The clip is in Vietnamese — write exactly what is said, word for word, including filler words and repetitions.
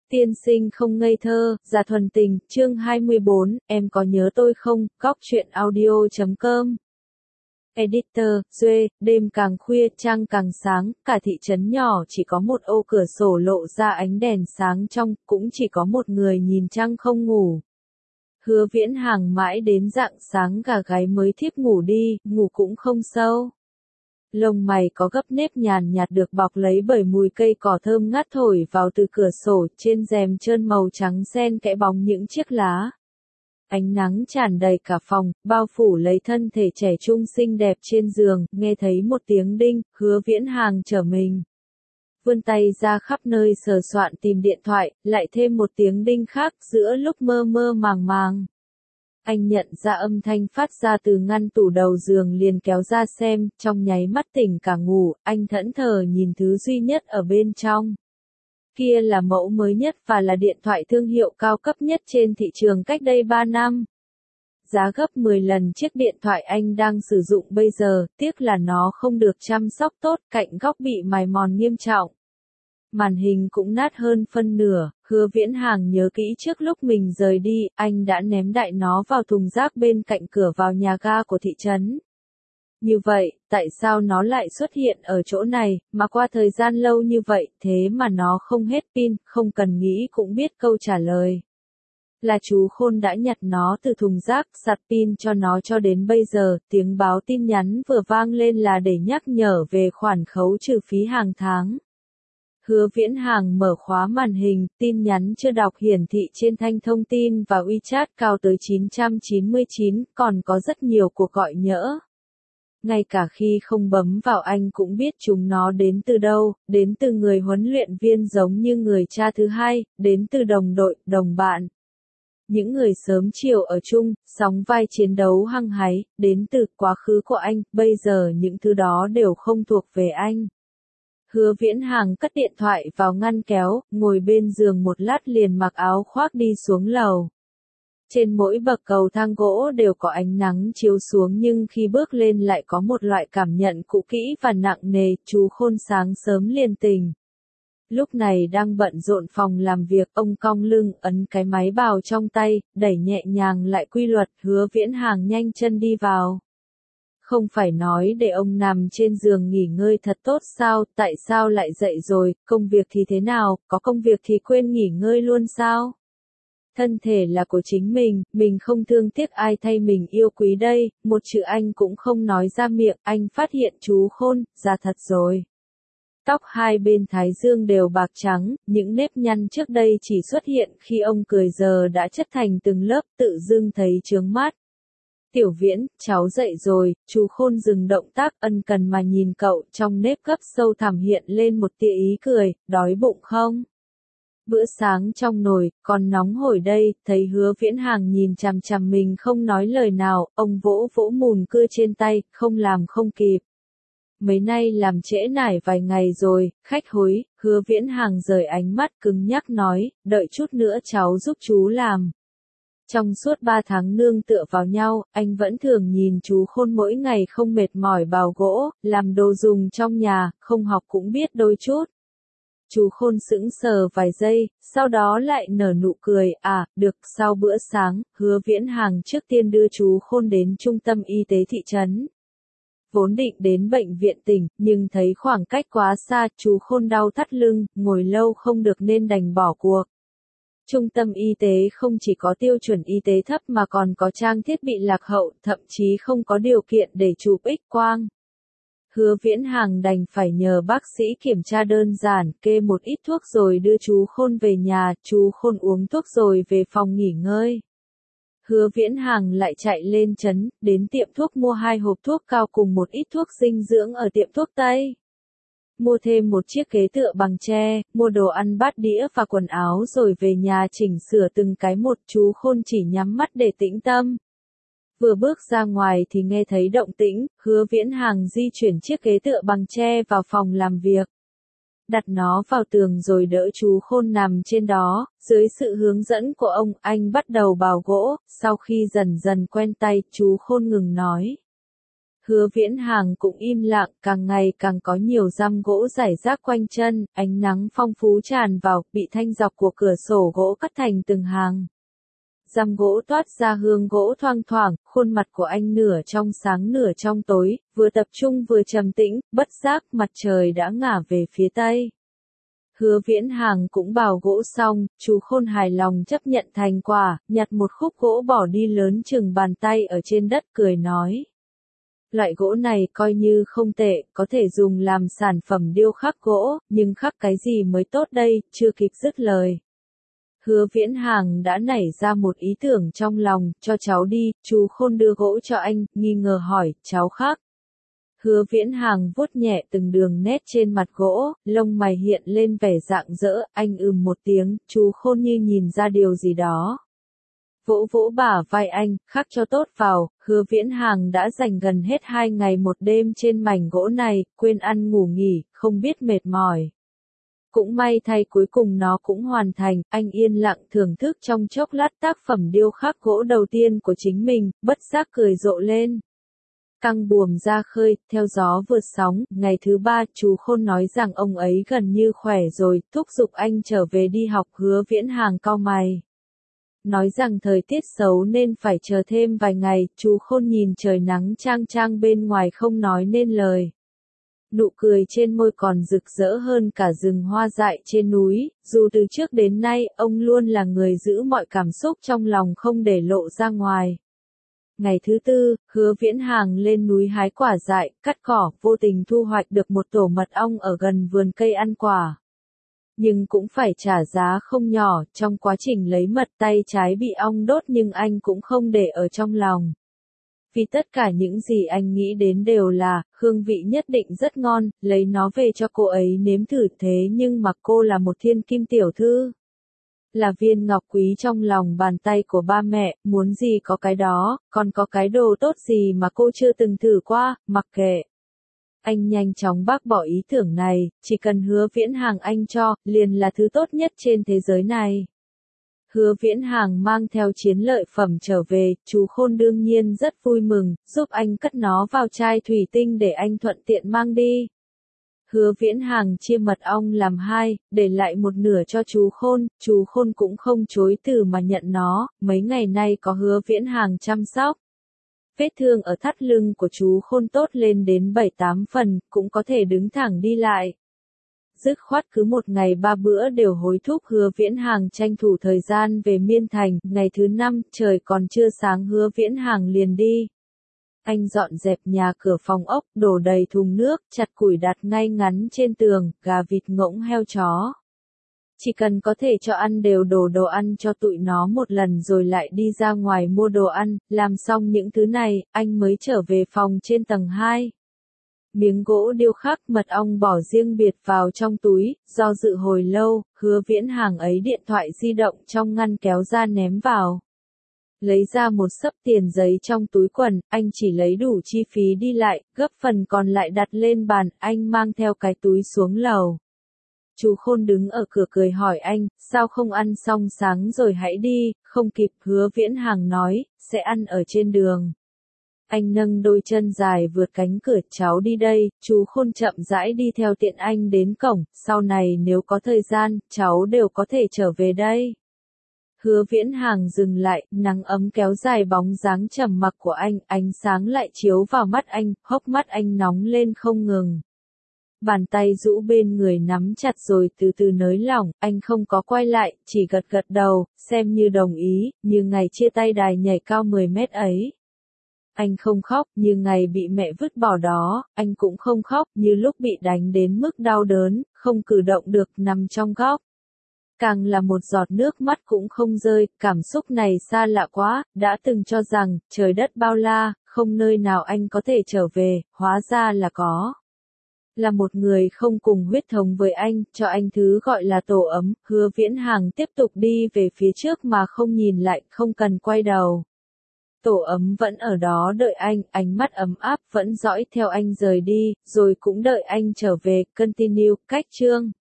Tiên sinh không ngây thơ, già thuần tình, chương hai mươi bốn, em có nhớ tôi không, góc truyện audio chấm com. Editor, Duê, đêm càng khuya, trăng càng sáng, cả thị trấn nhỏ chỉ có một ô cửa sổ lộ ra ánh đèn sáng trong, cũng chỉ có một người nhìn trăng không ngủ. Hứa Viễn Hàng mãi đến rạng sáng gà gáy mới thiếp ngủ đi, ngủ cũng không sâu. Lông mày có gấp nếp nhàn nhạt được bọc lấy bởi mùi cây cỏ thơm ngát thổi vào từ cửa sổ, trên rèm trơn màu trắng xen kẽ bóng những chiếc lá. Ánh nắng tràn đầy cả phòng, bao phủ lấy thân thể trẻ trung xinh đẹp trên giường, nghe thấy một tiếng đinh, Hứa Viễn Hàng trở mình. Vươn tay ra khắp nơi sờ soạn tìm điện thoại, lại thêm một tiếng đinh khác giữa lúc mơ mơ màng màng. Anh nhận ra âm thanh phát ra từ ngăn tủ đầu giường liền kéo ra xem, trong nháy mắt tỉnh cả ngủ, anh thẫn thờ nhìn thứ duy nhất ở bên trong. Kia là mẫu mới nhất và là điện thoại thương hiệu cao cấp nhất trên thị trường cách đây ba năm. Giá gấp mười lần chiếc điện thoại anh đang sử dụng bây giờ, tiếc là nó không được chăm sóc tốt, cạnh góc bị mài mòn nghiêm trọng. Màn hình cũng nát hơn phân nửa, Hứa Viễn Hàng nhớ kỹ trước lúc mình rời đi, anh đã ném đại nó vào thùng rác bên cạnh cửa vào nhà ga của thị trấn. Như vậy, tại sao nó lại xuất hiện ở chỗ này, mà qua thời gian lâu như vậy, thế mà nó không hết pin, không cần nghĩ cũng biết câu trả lời. Là chú Khôn đã nhặt nó từ thùng rác, sạc pin cho nó cho đến bây giờ, tiếng báo tin nhắn vừa vang lên là để nhắc nhở về khoản khấu trừ phí hàng tháng. Hứa Viễn Hàng mở khóa màn hình, tin nhắn chưa đọc hiển thị trên thanh thông tin và WeChat cao tới chín trăm chín mươi chín, còn có rất nhiều cuộc gọi nhỡ. Ngay cả khi không bấm vào anh cũng biết chúng nó đến từ đâu, đến từ người huấn luyện viên giống như người cha thứ hai, đến từ đồng đội, đồng bạn. Những người sớm chiều ở chung, sóng vai chiến đấu hăng háy, đến từ quá khứ của anh, bây giờ những thứ đó đều không thuộc về anh. Hứa Viễn Hàng cất điện thoại vào ngăn kéo, ngồi bên giường một lát liền mặc áo khoác đi xuống lầu. Trên mỗi bậc cầu thang gỗ đều có ánh nắng chiếu xuống nhưng khi bước lên lại có một loại cảm nhận cũ kỹ và nặng nề, chú Khôn sáng sớm liền tỉnh. Lúc này đang bận rộn phòng làm việc, ông cong lưng ấn cái máy bào trong tay, đẩy nhẹ nhàng lại quy luật, Hứa Viễn Hàng nhanh chân đi vào. Không phải nói để ông nằm trên giường nghỉ ngơi thật tốt sao, tại sao lại dậy rồi, công việc thì thế nào, có công việc thì quên nghỉ ngơi luôn sao? Thân thể là của chính mình, mình không thương tiếc ai thay mình yêu quý đây, một chữ anh cũng không nói ra miệng, anh phát hiện chú Khôn, già thật rồi. Tóc hai bên thái dương đều bạc trắng, những nếp nhăn trước đây chỉ xuất hiện khi ông cười giờ đã chất thành từng lớp, tự dưng thấy chướng mắt. Tiểu Viễn, cháu dậy rồi, chú Khôn dừng động tác ân cần mà nhìn cậu, trong nếp gấp sâu thẳm hiện lên một tia ý cười, đói bụng không? Bữa sáng trong nồi, còn nóng hổi đây, thấy Hứa Viễn Hàng nhìn chằm chằm mình không nói lời nào, ông vỗ vỗ mùn cưa trên tay, không làm không kịp. Mấy nay làm trễ nải vài ngày rồi, khách hối, Hứa Viễn Hàng rời ánh mắt cứng nhắc nói, đợi chút nữa cháu giúp chú làm. Trong suốt ba tháng nương tựa vào nhau, anh vẫn thường nhìn chú Khôn mỗi ngày không mệt mỏi bào gỗ, làm đồ dùng trong nhà, không học cũng biết đôi chút. Chú Khôn sững sờ vài giây, sau đó lại nở nụ cười, à, được, sau bữa sáng, Hứa Viễn Hàng trước tiên đưa chú Khôn đến trung tâm y tế thị trấn. Vốn định đến bệnh viện tỉnh, nhưng thấy khoảng cách quá xa, chú Khôn đau thắt lưng, ngồi lâu không được nên đành bỏ cuộc. Trung tâm y tế không chỉ có tiêu chuẩn y tế thấp mà còn có trang thiết bị lạc hậu, thậm chí không có điều kiện để chụp X quang. Hứa Viễn Hàng đành phải nhờ bác sĩ kiểm tra đơn giản, kê một ít thuốc rồi đưa chú Khôn về nhà, chú Khôn uống thuốc rồi về phòng nghỉ ngơi. Hứa Viễn Hàng lại chạy lên trấn, đến tiệm thuốc mua hai hộp thuốc cao cùng một ít thuốc dinh dưỡng ở tiệm thuốc Tây. Mua thêm một chiếc ghế tựa bằng tre, mua đồ ăn bát đĩa và quần áo rồi về nhà chỉnh sửa từng cái một, chú Khôn chỉ nhắm mắt để tĩnh tâm. Vừa bước ra ngoài thì nghe thấy động tĩnh, Hứa Viễn Hàng di chuyển chiếc ghế tựa bằng tre vào phòng làm việc. Đặt nó vào tường rồi đỡ chú Khôn nằm trên đó, dưới sự hướng dẫn của ông, anh bắt đầu bào gỗ, sau khi dần dần quen tay, chú Khôn ngừng nói. Hứa Viễn Hàng cũng im lặng, càng ngày càng có nhiều răm gỗ rải rác quanh chân, ánh nắng phong phú tràn vào, bị thanh dọc của cửa sổ gỗ cắt thành từng hàng. Răm gỗ toát ra hương gỗ thoang thoảng, khuôn mặt của anh nửa trong sáng nửa trong tối, vừa tập trung vừa trầm tĩnh, bất giác mặt trời đã ngả về phía tây. Hứa Viễn Hàng cũng bào gỗ xong, chú Khôn hài lòng chấp nhận thành quả, nhặt một khúc gỗ bỏ đi lớn chừng bàn tay ở trên đất cười nói. Loại gỗ này coi như không tệ, có thể dùng làm sản phẩm điêu khắc gỗ, nhưng khắc cái gì mới tốt đây, chưa kịp dứt lời. Hứa Viễn Hàng đã nảy ra một ý tưởng trong lòng, cho cháu đi, chú Khôn đưa gỗ cho anh, nghi ngờ hỏi, cháu khắc. Hứa Viễn Hàng vuốt nhẹ từng đường nét trên mặt gỗ, lông mày hiện lên vẻ rạng rỡ, anh ừm một tiếng, chú Khôn như nhìn ra điều gì đó. Vỗ vỗ bả vai anh, khắc cho tốt vào, Hứa Viễn Hàng đã dành gần hết hai ngày một đêm trên mảnh gỗ này, quên ăn ngủ nghỉ, không biết mệt mỏi. Cũng may thay cuối cùng nó cũng hoàn thành, anh yên lặng thưởng thức trong chốc lát tác phẩm điêu khắc gỗ đầu tiên của chính mình, bất giác cười rộ lên. Căng buồm ra khơi, theo gió vượt sóng, ngày thứ ba, chú Khôn nói rằng ông ấy gần như khỏe rồi, thúc giục anh trở về đi học. Hứa Viễn Hàng cau mày. Nói rằng thời tiết xấu nên phải chờ thêm vài ngày, chú Khôn nhìn trời nắng chang chang bên ngoài không nói nên lời. Nụ cười trên môi còn rực rỡ hơn cả rừng hoa dại trên núi, dù từ trước đến nay, ông luôn là người giữ mọi cảm xúc trong lòng không để lộ ra ngoài. Ngày thứ tư, Hứa Viễn Hàng lên núi hái quả dại, cắt cỏ, vô tình thu hoạch được một tổ mật ong ở gần vườn cây ăn quả. Nhưng cũng phải trả giá không nhỏ, trong quá trình lấy mật tay trái bị ong đốt nhưng anh cũng không để ở trong lòng. Vì tất cả những gì anh nghĩ đến đều là, hương vị nhất định rất ngon, lấy nó về cho cô ấy nếm thử thế nhưng mà cô là một thiên kim tiểu thư. Là viên ngọc quý trong lòng bàn tay của ba mẹ, muốn gì có cái đó, còn có cái đồ tốt gì mà cô chưa từng thử qua, mặc kệ. Anh nhanh chóng bác bỏ ý tưởng này, chỉ cần Hứa Viễn Hàng anh cho, liền là thứ tốt nhất trên thế giới này. Hứa Viễn Hàng mang theo chiến lợi phẩm trở về, chú Khôn đương nhiên rất vui mừng, giúp anh cất nó vào chai thủy tinh để anh thuận tiện mang đi. Hứa Viễn Hàng chia mật ong làm hai, để lại một nửa cho chú Khôn, chú Khôn cũng không chối từ mà nhận nó, mấy ngày nay có Hứa Viễn Hàng chăm sóc. Vết thương ở thắt lưng của chú Khôn tốt lên đến bảy tám phần, cũng có thể đứng thẳng đi lại. Dứt khoát cứ một ngày ba bữa đều hối thúc Hứa Viễn Hàng tranh thủ thời gian về Miên Thành, ngày thứ năm, trời còn chưa sáng Hứa Viễn Hàng liền đi. Anh dọn dẹp nhà cửa phòng ốc, đổ đầy thùng nước, chặt củi đặt ngay ngắn trên tường, gà vịt ngỗng heo chó. Chỉ cần có thể cho ăn đều đổ đồ ăn cho tụi nó một lần rồi lại đi ra ngoài mua đồ ăn, làm xong những thứ này, anh mới trở về phòng trên tầng hai. Miếng gỗ điêu khắc mật ong bỏ riêng biệt vào trong túi, do dự hồi lâu, Hứa Viễn Hàng ấy điện thoại di động trong ngăn kéo ra ném vào. Lấy ra một xấp tiền giấy trong túi quần, anh chỉ lấy đủ chi phí đi lại, gấp phần còn lại đặt lên bàn, anh mang theo cái túi xuống lầu. Chú Khôn đứng ở cửa cười hỏi anh, sao không ăn xong sáng rồi hãy đi, không kịp. Hứa Viễn Hàng nói, sẽ ăn ở trên đường. Anh nâng đôi chân dài vượt cánh cửa, cháu đi đây, chú Khôn chậm rãi đi theo tiện anh đến cổng, sau này nếu có thời gian, cháu đều có thể trở về đây. Hứa Viễn Hàng dừng lại, nắng ấm kéo dài bóng dáng trầm mặc của anh, ánh sáng lại chiếu vào mắt anh, hốc mắt anh nóng lên không ngừng. Bàn tay rũ bên người nắm chặt rồi từ từ nới lỏng, anh không có quay lại, chỉ gật gật đầu, xem như đồng ý, như ngày chia tay đài nhảy cao mười mét ấy. Anh không khóc, như ngày bị mẹ vứt bỏ đó, anh cũng không khóc, như lúc bị đánh đến mức đau đớn, không cử động được, nằm trong góc. Càng là một giọt nước mắt cũng không rơi, cảm xúc này xa lạ quá, đã từng cho rằng, trời đất bao la, không nơi nào anh có thể trở về, hóa ra là có. Là một người không cùng huyết thống với anh, cho anh thứ gọi là tổ ấm. Hứa Viễn Hàng tiếp tục đi về phía trước mà không nhìn lại, không cần quay đầu. Tổ ấm vẫn ở đó đợi anh, ánh mắt ấm áp vẫn dõi theo anh rời đi, rồi cũng đợi anh trở về. Continue, cách chương.